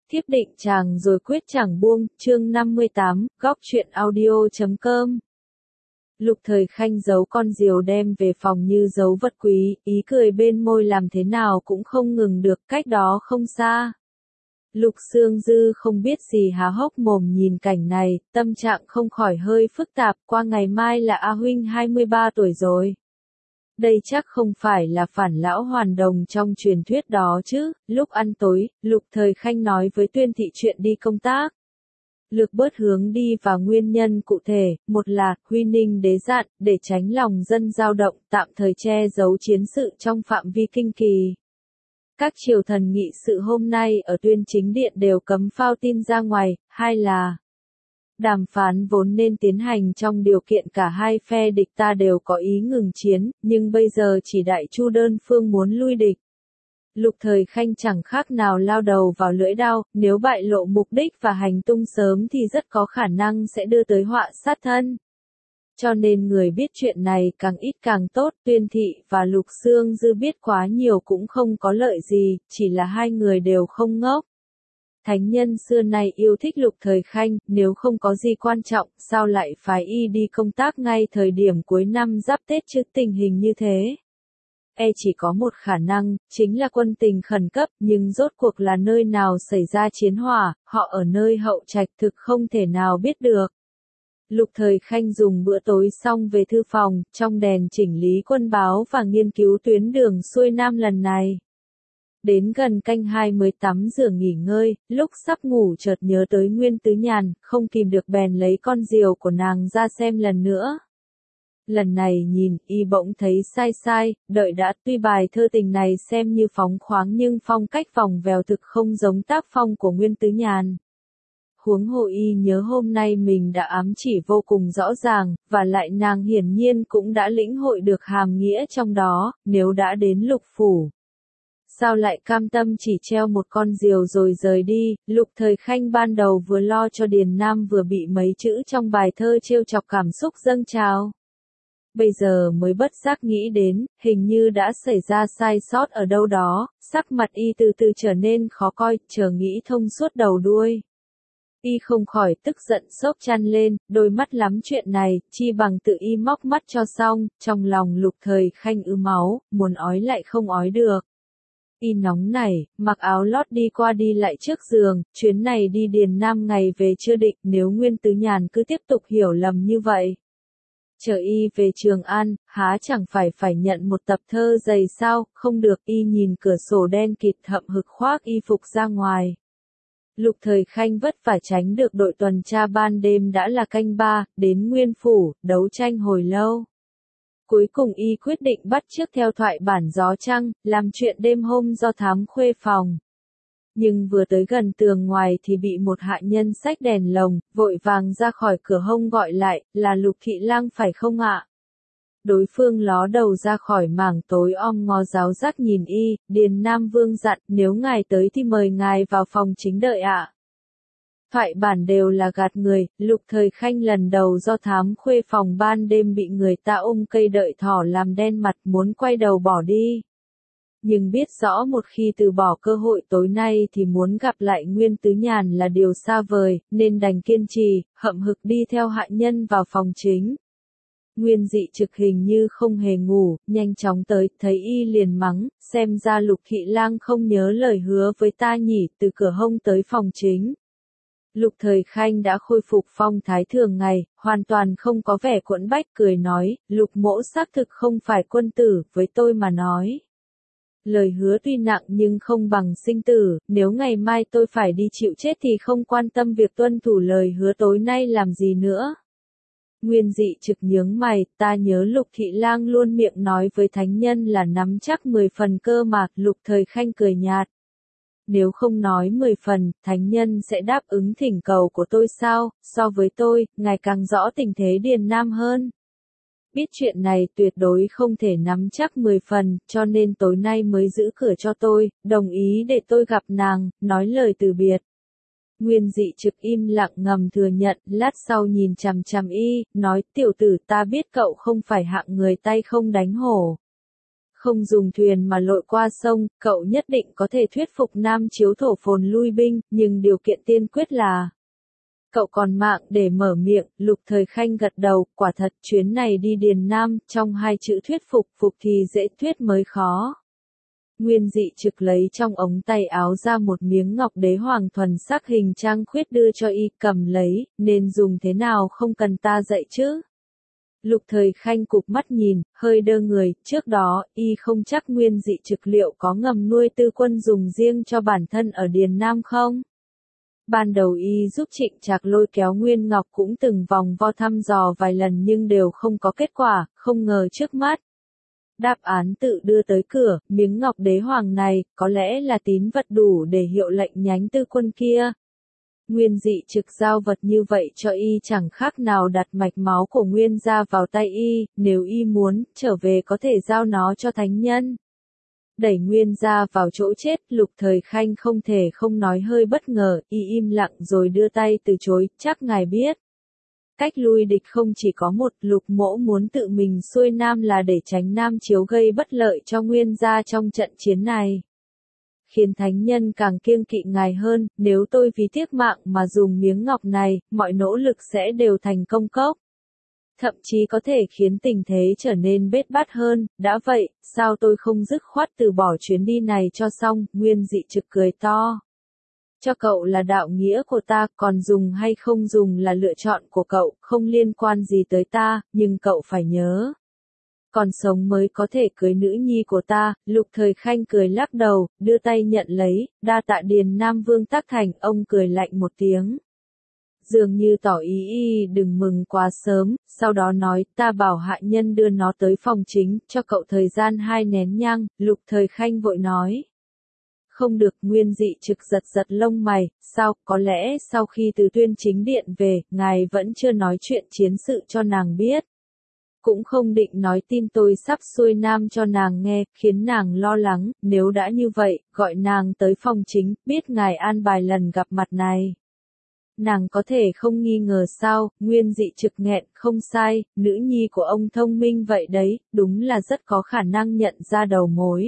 Thiếp định chàng rồi quyết chẳng buông, chương 58, góc truyện audio.com. Lục Thời Khanh giấu con diều đem về phòng như giấu vật quý, ý cười bên môi làm thế nào cũng không ngừng được, cách đó không xa. Lục Sương Dư không biết gì há hốc mồm nhìn cảnh này, tâm trạng không khỏi hơi phức tạp, qua ngày mai là A Huynh 23 tuổi rồi. Đây chắc không phải là phản lão hoàn đồng trong truyền thuyết đó chứ. Lúc ăn tối, Lục Thời Khanh nói với Tuyên Thị chuyện đi công tác. Lược bớt hướng đi và nguyên nhân cụ thể, một là, Huy Ninh đế dặn, để tránh lòng dân dao động, tạm thời che giấu chiến sự trong phạm vi kinh kỳ. Các triều thần nghị sự hôm nay ở Tuyên Chính Điện đều cấm phao tin ra ngoài. Hai là, đàm phán vốn nên tiến hành trong điều kiện cả hai phe địch ta đều có ý ngừng chiến, nhưng bây giờ chỉ Đại Chu đơn phương muốn lui địch. Lục Thời Khanh chẳng khác nào lao đầu vào lưỡi đao, nếu bại lộ mục đích và hành tung sớm thì rất có khả năng sẽ đưa tới họa sát thân. Cho nên người biết chuyện này càng ít càng tốt, Tuyên Thị và Lục Sương Dư biết quá nhiều cũng không có lợi gì, chỉ là hai người đều không ngốc. Thánh nhân xưa nay yêu thích Lục Thời Khanh, nếu không có gì quan trọng, sao lại phái y đi công tác ngay thời điểm cuối năm giáp Tết trước tình hình như thế? Chỉ có một khả năng, chính là quân tình khẩn cấp, nhưng rốt cuộc là nơi nào xảy ra chiến hỏa, họ ở nơi hậu trạch thực không thể nào biết được. Lục Thời Khanh dùng bữa tối xong về thư phòng, trong đèn chỉnh lý quân báo và nghiên cứu tuyến đường xuôi nam lần này. Đến gần canh 2 mới tắm rửa nghỉ ngơi, lúc sắp ngủ chợt nhớ tới Nguyên Tứ Nhàn, không kìm được bèn lấy con diều của nàng ra xem lần nữa. Lần này nhìn, y bỗng thấy sai sai, đợi đã, tuy bài thơ tình này xem như phóng khoáng nhưng phong cách vòng vèo thực không giống tác phong của Nguyên Tứ Nhàn. Huống hồ y nhớ hôm nay mình đã ám chỉ vô cùng rõ ràng, và lại nàng hiển nhiên cũng đã lĩnh hội được hàm nghĩa trong đó, nếu đã đến Lục phủ. Sao lại cam tâm chỉ treo một con diều rồi rời đi? Lục Thời Khanh ban đầu vừa lo cho Điền Nam vừa bị mấy chữ trong bài thơ trêu chọc cảm xúc dâng trào. Bây giờ mới bất giác nghĩ đến, hình như đã xảy ra sai sót ở đâu đó, sắc mặt y từ từ trở nên khó coi, chờ nghĩ thông suốt đầu đuôi. Y không khỏi tức giận xốc chăn lên, đôi mắt lắm chuyện này, chi bằng tự y móc mắt cho xong, trong lòng Lục Thời Khanh ứ máu, muốn ói lại không ói được. Y nóng nảy, mặc áo lót đi qua đi lại trước giường, chuyến này đi Điền Nam ngày về chưa định, nếu Nguyên Tứ Nhàn cứ tiếp tục hiểu lầm như vậy. Chờ y về Trường An, há chẳng phải nhận một tập thơ dày sao, không được, y nhìn cửa sổ đen kịt hậm hực khoác y phục ra ngoài. Lục Thời Khanh vất vả tránh được đội tuần tra ban đêm đã là canh 3, đến Nguyên phủ, đấu tranh hồi lâu. Cuối cùng y quyết định bắt chước theo thoại bản Gió Trăng, làm chuyện đêm hôm do thám khuê phòng. Nhưng vừa tới gần tường ngoài thì bị một hạ nhân xách đèn lồng, vội vàng ra khỏi cửa hông gọi lại, là Lục Thị Lang phải không ạ? Đối phương ló đầu ra khỏi mảng tối om ngó giáo giác nhìn y, Điền Nam Vương dặn, nếu ngài tới thì mời ngài vào phòng chính đợi ạ. Thoại bản đều là gạt người, Lục Thời Khanh lần đầu do thám khuê phòng ban đêm bị người ta ôm cây đợi thỏ làm đen mặt muốn quay đầu bỏ đi. Nhưng biết rõ một khi từ bỏ cơ hội tối nay thì muốn gặp lại Nguyên Tứ Nhàn là điều xa vời, nên đành kiên trì, hậm hực đi theo hạ nhân vào phòng chính. Nguyên Dị Trực hình như không hề ngủ, nhanh chóng tới, thấy y liền mắng, xem ra Lục Thị Lang không nhớ lời hứa với ta nhỉ, từ cửa hông tới phòng chính. Lục Thời Khanh đã khôi phục phong thái thường ngày, hoàn toàn không có vẻ quẫn bách, cười nói, Lục mỗ xác thực không phải quân tử, với tôi mà nói. Lời hứa tuy nặng nhưng không bằng sinh tử, nếu ngày mai tôi phải đi chịu chết thì không quan tâm việc tuân thủ lời hứa tối nay làm gì nữa. Nguyên Dị Trực nhướng mày, ta nhớ Lục Thị Lang luôn miệng nói với thánh nhân là nắm chắc 10 phần cơ mà, Lục Thời Khanh cười nhạt. Nếu không nói 10 phần, thánh nhân sẽ đáp ứng thỉnh cầu của tôi sao? So với tôi, ngài càng rõ tình thế Điền Nam hơn. Biết chuyện này tuyệt đối không thể nắm chắc 10 phần, cho nên tối nay mới giữ cửa cho tôi, đồng ý để tôi gặp nàng, nói lời từ biệt. Nguyên Dị Trực im lặng ngầm thừa nhận, lát sau nhìn chằm chằm y, nói, tiểu tử ta biết cậu không phải hạng người tay không đánh hổ. Không dùng thuyền mà lội qua sông, cậu nhất định có thể thuyết phục Nam Chiếu thổ phồn lui binh, nhưng điều kiện tiên quyết là cậu còn mạng để mở miệng. Lục Thời Khanh gật đầu, quả thật chuyến này đi Điền Nam, trong hai chữ thuyết phục, phục thì dễ thuyết mới khó. Nguyên Dị Trực lấy trong ống tay áo ra một miếng ngọc đế hoàng thuần sắc hình trăng khuyết đưa cho y, cầm lấy, nên dùng thế nào không cần ta dạy chứ. Lục Thời Khanh cụp mắt nhìn, hơi đơ người, trước đó, y không chắc Nguyên Dị Trực liệu có ngầm nuôi tư quân dùng riêng cho bản thân ở Điền Nam không? Ban đầu y giúp Trịnh Trạc lôi kéo Nguyên Ngọc cũng từng vòng vo thăm dò vài lần nhưng đều không có kết quả, không ngờ trước mắt. Đáp án tự đưa tới cửa, miếng ngọc đế hoàng này, có lẽ là tín vật đủ để hiệu lệnh nhánh tư quân kia. Nguyên Dị Trực giao vật như vậy cho y chẳng khác nào đặt mạch máu của Nguyên gia vào tay y, nếu y muốn, trở về có thể giao nó cho thánh nhân. Đẩy Nguyên gia vào chỗ chết, Lục Thời Khanh không thể không nói hơi bất ngờ, y im lặng rồi đưa tay từ chối, chắc ngài biết. Cách lui địch không chỉ có một, Lục mỗ muốn tự mình xuôi nam là để tránh Nam Chiếu gây bất lợi cho Nguyên gia trong trận chiến này. Khiến thánh nhân càng kiêng kỵ ngài hơn, nếu tôi vì tiếc mạng mà dùng miếng ngọc này, mọi nỗ lực sẽ đều thành công cốc. Thậm chí có thể khiến tình thế trở nên bết bát hơn, đã vậy, sao tôi không dứt khoát từ bỏ chuyến đi này cho xong, Nguyên Dị Trực cười to. Cho cậu là đạo nghĩa của ta, còn dùng hay không dùng là lựa chọn của cậu, không liên quan gì tới ta, nhưng cậu phải nhớ. Còn sống mới có thể cưới nữ nhi của ta. Lục Thời Khanh cười lắc đầu, đưa tay nhận lấy, đa tạ Điền Nam Vương tác thành, ông cười lạnh một tiếng. Dường như tỏ ý đừng mừng quá sớm, sau đó nói, ta bảo hạ nhân đưa nó tới phòng chính, cho cậu thời gian 2 nén nhang. Lục Thời Khanh vội nói. Không được. Nguyên Dị Trực giật giật lông mày, sao, có lẽ sau khi từ Tuyên Chính Điện về, ngài vẫn chưa nói chuyện chiến sự cho nàng biết. Cũng không định nói tin tôi sắp xuôi nam cho nàng nghe, khiến nàng lo lắng, nếu đã như vậy, gọi nàng tới phòng chính, biết ngài an bài lần gặp mặt này. Nàng có thể không nghi ngờ sao. Nguyên Dị Trực nghẹn, không sai, nữ nhi của ông thông minh vậy đấy, đúng là rất có khả năng nhận ra đầu mối.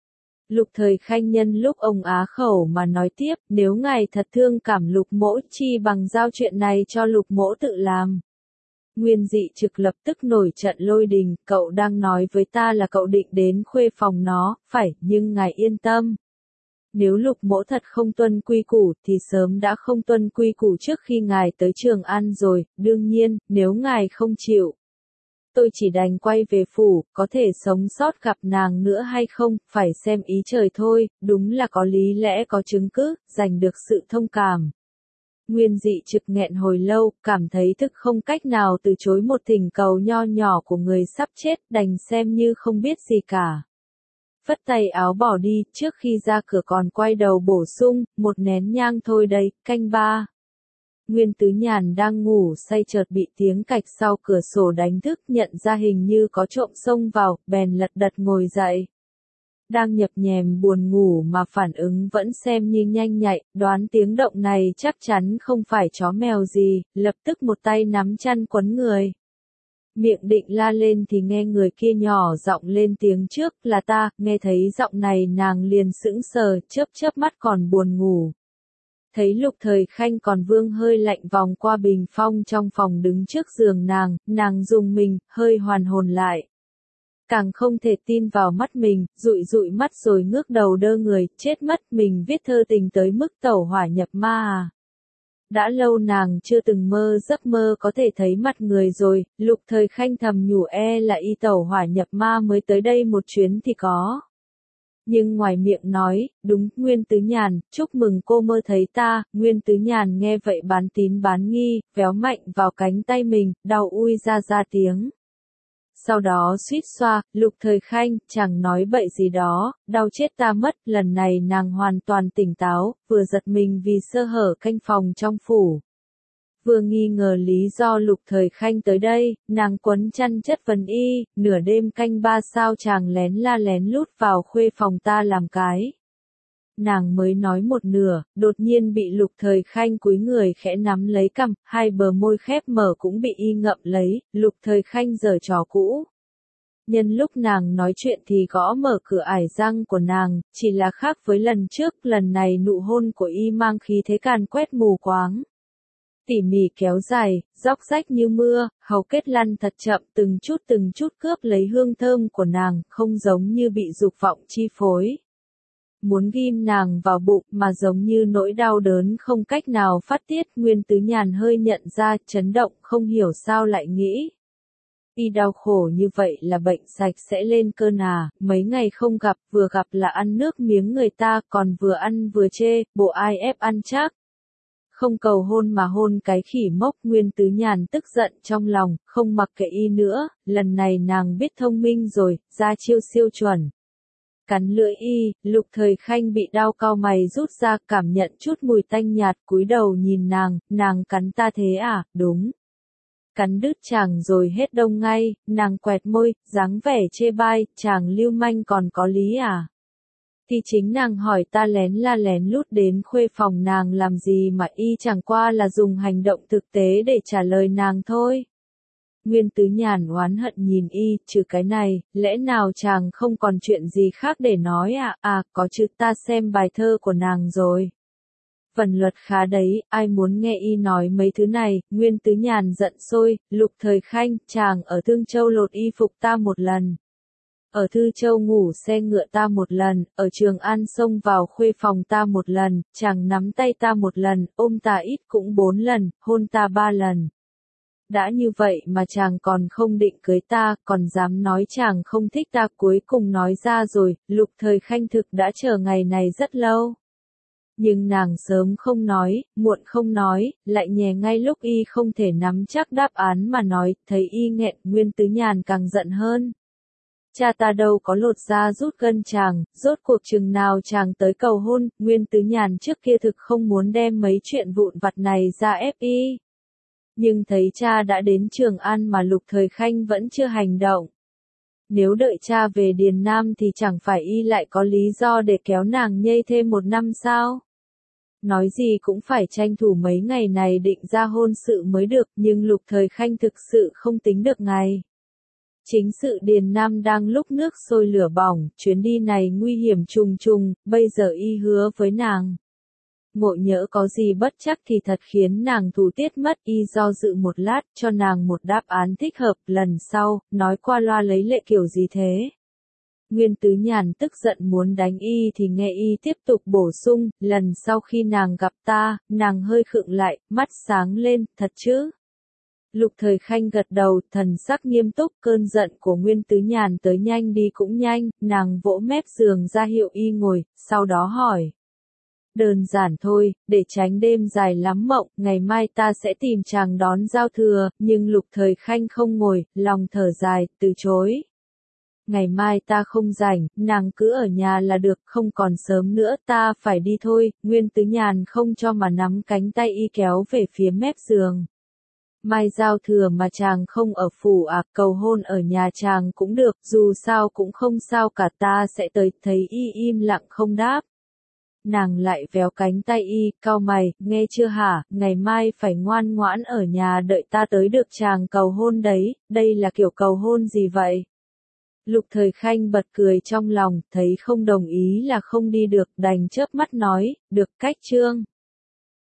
Lục Thời Khanh nhân lúc ông á khẩu mà nói tiếp, nếu ngài thật thương cảm Lục mỗ, chi bằng giao chuyện này cho Lục mỗ tự làm. Nguyên Dị Trực lập tức nổi trận lôi đình, cậu đang nói với ta là cậu định đến khuê phòng nó, phải, nhưng ngài yên tâm. Nếu Lục mỗ thật không tuân quy củ thì sớm đã không tuân quy củ trước khi ngài tới Trường An rồi, đương nhiên, nếu ngài không chịu. Tôi chỉ đành quay về phủ, có thể sống sót gặp nàng nữa hay không, phải xem ý trời thôi, đúng là có lý lẽ có chứng cứ, giành được sự thông cảm. Nguyên Dị Trực nghẹn hồi lâu, cảm thấy thực không cách nào từ chối một thỉnh cầu nho nhỏ của người sắp chết, đành xem như không biết gì cả. Phất tay áo bỏ đi, trước khi ra cửa còn quay đầu bổ sung, một nén nhang thôi đấy, canh 3. Nguyên Tứ Nhàn đang ngủ say chợt bị tiếng cạch sau cửa sổ đánh thức, nhận ra hình như có trộm xông vào, bèn lật đật ngồi dậy. Đang nhập nhèm buồn ngủ mà phản ứng vẫn xem như nhanh nhạy, đoán tiếng động này chắc chắn không phải chó mèo gì, lập tức một tay nắm chăn quấn người. Miệng định la lên thì nghe người kia nhỏ giọng lên tiếng trước, là ta. Nghe thấy giọng này nàng liền sững sờ, chớp chớp mắt còn buồn ngủ. Thấy Lục Thời Khanh còn vương hơi lạnh vòng qua bình phong trong phòng đứng trước giường nàng rùng mình, hơi hoàn hồn lại. Càng không thể tin vào mắt mình, dụi dụi mắt rồi ngước đầu đơ người, chết mất, mình viết thơ tình tới mức tẩu hỏa nhập ma à. Đã lâu nàng chưa từng giấc mơ có thể thấy mặt người rồi. Lục Thời Khanh thầm nhủ là y tẩu hỏa nhập ma mới tới đây một chuyến thì có. Nhưng ngoài miệng nói, đúng, Nguyên Tứ Nhàn, chúc mừng cô mơ thấy ta. Nguyên Tứ Nhàn nghe vậy bán tín bán nghi, véo mạnh vào cánh tay mình, đau ui ra tiếng. Sau đó suýt xoa, Lục Thời Khanh, chẳng nói bậy gì đó, đau chết ta mất. Lần này nàng hoàn toàn tỉnh táo, vừa giật mình vì sơ hở canh phòng trong phủ. Vừa nghi ngờ lý do Lục Thời Khanh tới đây, nàng quấn chăn chất vấn y, nửa đêm canh 3 sao chàng lén la lén lút vào khuê phòng ta làm cái. Nàng mới nói một nửa, đột nhiên bị Lục Thời Khanh cúi người khẽ nắm lấy cằm, hai bờ môi khép mở cũng bị y ngậm lấy. Lục Thời Khanh giở trò cũ. Nhân lúc nàng nói chuyện thì gõ mở cửa ải răng của nàng, chỉ là khác với lần trước, lần này nụ hôn của y mang khí thế càn quét mù quáng. Tỉ mỉ kéo dài, róc rách như mưa, hầu kết lăn thật chậm từng chút cướp lấy hương thơm của nàng, không giống như bị dục vọng chi phối. Muốn ghim nàng vào bụng mà giống như nỗi đau đớn không cách nào phát tiết. Nguyên Tứ Nhàn hơi nhận ra, chấn động, không hiểu sao lại nghĩ. Y đau khổ như vậy là bệnh sạch sẽ lên cơn à, mấy ngày không gặp, vừa gặp là ăn nước miếng người ta, còn vừa ăn vừa chê, bộ ai ép ăn chắc. Không cầu hôn mà hôn cái khỉ mốc. Nguyên Tứ Nhàn tức giận trong lòng, không mặc kệ y nữa, lần này nàng biết thông minh rồi, ra chiêu siêu chuẩn. Cắn lưỡi y, Lục Thời Khanh bị đau cau mày rút ra, cảm nhận chút mùi tanh nhạt, cúi đầu nhìn nàng cắn ta thế à, đúng. Cắn đứt chàng rồi hết đông ngay, nàng quẹt môi, dáng vẻ chê bai, chàng lưu manh còn có lý à. Thì chính nàng hỏi ta lén la lén lút đến khuê phòng nàng làm gì mà y chẳng qua là dùng hành động thực tế để trả lời nàng thôi. Nguyên Tứ Nhàn oán hận nhìn y, trừ cái này, lẽ nào chàng không còn chuyện gì khác để nói à? À, có chứ, ta xem bài thơ của nàng rồi. Vần luật khá đấy, ai muốn nghe y nói mấy thứ này. Nguyên Tứ Nhàn giận sôi, Lục Thời Khanh, chàng ở Thương Châu lột y phục ta một lần. Ở Thư Châu ngủ xe ngựa ta một lần, ở Trường An xông vào khuê phòng ta một lần, chàng nắm tay ta một lần, ôm ta ít cũng 4 lần, hôn ta 3 lần. Đã như vậy mà chàng còn không định cưới ta, còn dám nói chàng không thích ta, cuối cùng nói ra rồi. Lục Thời Khanh thực đã chờ ngày này rất lâu. Nhưng nàng sớm không nói, muộn không nói, lại nhè ngay lúc y không thể nắm chắc đáp án mà nói, thấy y nghẹn. Nguyên Tứ Nhàn càng giận hơn. Cha ta đâu có lột da rút gân chàng, rốt cuộc chừng nào chàng tới cầu hôn. Nguyên Tứ Nhàn trước kia thực không muốn đem mấy chuyện vụn vặt này ra ép y. Nhưng thấy cha đã đến Trường An mà Lục Thời Khanh vẫn chưa hành động. Nếu đợi cha về Điền Nam thì chẳng phải y lại có lý do để kéo nàng nhây thêm 1 năm sao? Nói gì cũng phải tranh thủ mấy ngày này định ra hôn sự mới được, nhưng Lục Thời Khanh thực sự không tính được ngày. Chính sự Điền Nam đang lúc nước sôi lửa bỏng, chuyến đi này nguy hiểm trùng trùng, bây giờ y hứa với nàng. Ngộ nhỡ có gì bất chắc thì thật khiến nàng thủ tiết mất. Y do dự một lát, cho nàng một đáp án thích hợp. Lần sau, nói qua loa lấy lệ kiểu gì thế? Nguyên Tứ Nhàn tức giận muốn đánh y thì nghe y tiếp tục bổ sung, lần sau khi nàng gặp ta, nàng hơi khựng lại, mắt sáng lên, thật chứ? Lục Thời Khanh gật đầu, thần sắc nghiêm túc. Cơn giận của Nguyên Tứ Nhàn tới nhanh đi cũng nhanh, nàng vỗ mép giường ra hiệu y ngồi, sau đó hỏi. Đơn giản thôi, để tránh đêm dài lắm mộng, ngày mai ta sẽ tìm chàng đón giao thừa. Nhưng Lục Thời Khanh không ngồi, lòng thở dài, từ chối. Ngày mai ta không rảnh, nàng cứ ở nhà là được, không còn sớm nữa, ta phải đi thôi. Nguyên Tứ Nhàn không cho mà nắm cánh tay y kéo về phía mép giường. Mai giao thừa mà chàng không ở phủ à, cầu hôn ở nhà chàng cũng được, dù sao cũng không sao cả, ta sẽ tới. Thấy y im lặng không đáp. Nàng lại véo cánh tay y, cau mày, nghe chưa hả, ngày mai phải ngoan ngoãn ở nhà đợi ta tới được chàng cầu hôn đấy. Đây là kiểu cầu hôn gì vậy? Lục Thời Khanh bật cười trong lòng, thấy không đồng ý là không đi được, đành chớp mắt nói, được, cách chương.